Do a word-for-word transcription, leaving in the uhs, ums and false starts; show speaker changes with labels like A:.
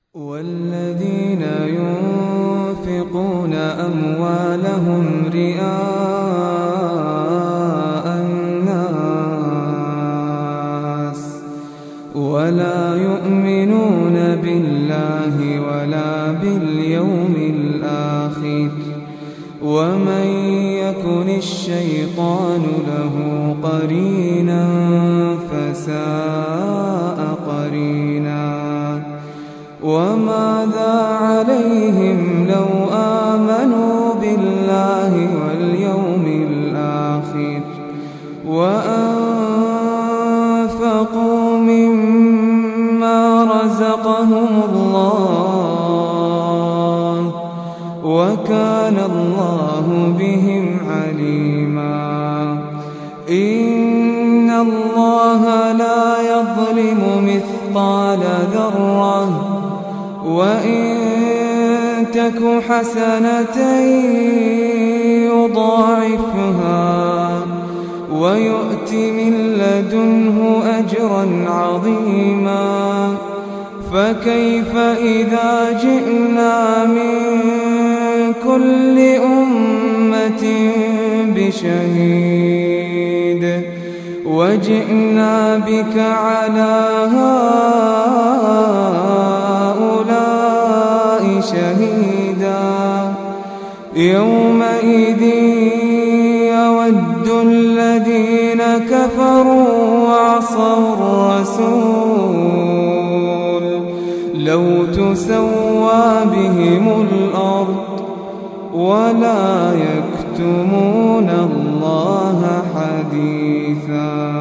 A: والذين ينفقون أموالهم رئاء الناس ولا يؤمنون بالله ولا باليوم الآخر ومن يكن الشيطان له قرينا فساء قرينا وماذا عليهم لو آمنوا بالله واليوم الآخر وأنفقوا مما رزقهم الله وكان الله بهم عليما. إن الله لا يظلم مثقال ذرة وإن تك حسنة يضاعفها ويؤت من لدنه أجرا عظيما. فكيف إذا جئنا من كل أمة بشهيد وجئنا بك على هؤلاء شهيدا. يومئذ يود الذين كفروا وعصوا الرسول لو تسوى بهم الأرض ولا يكتمون الله حديثا.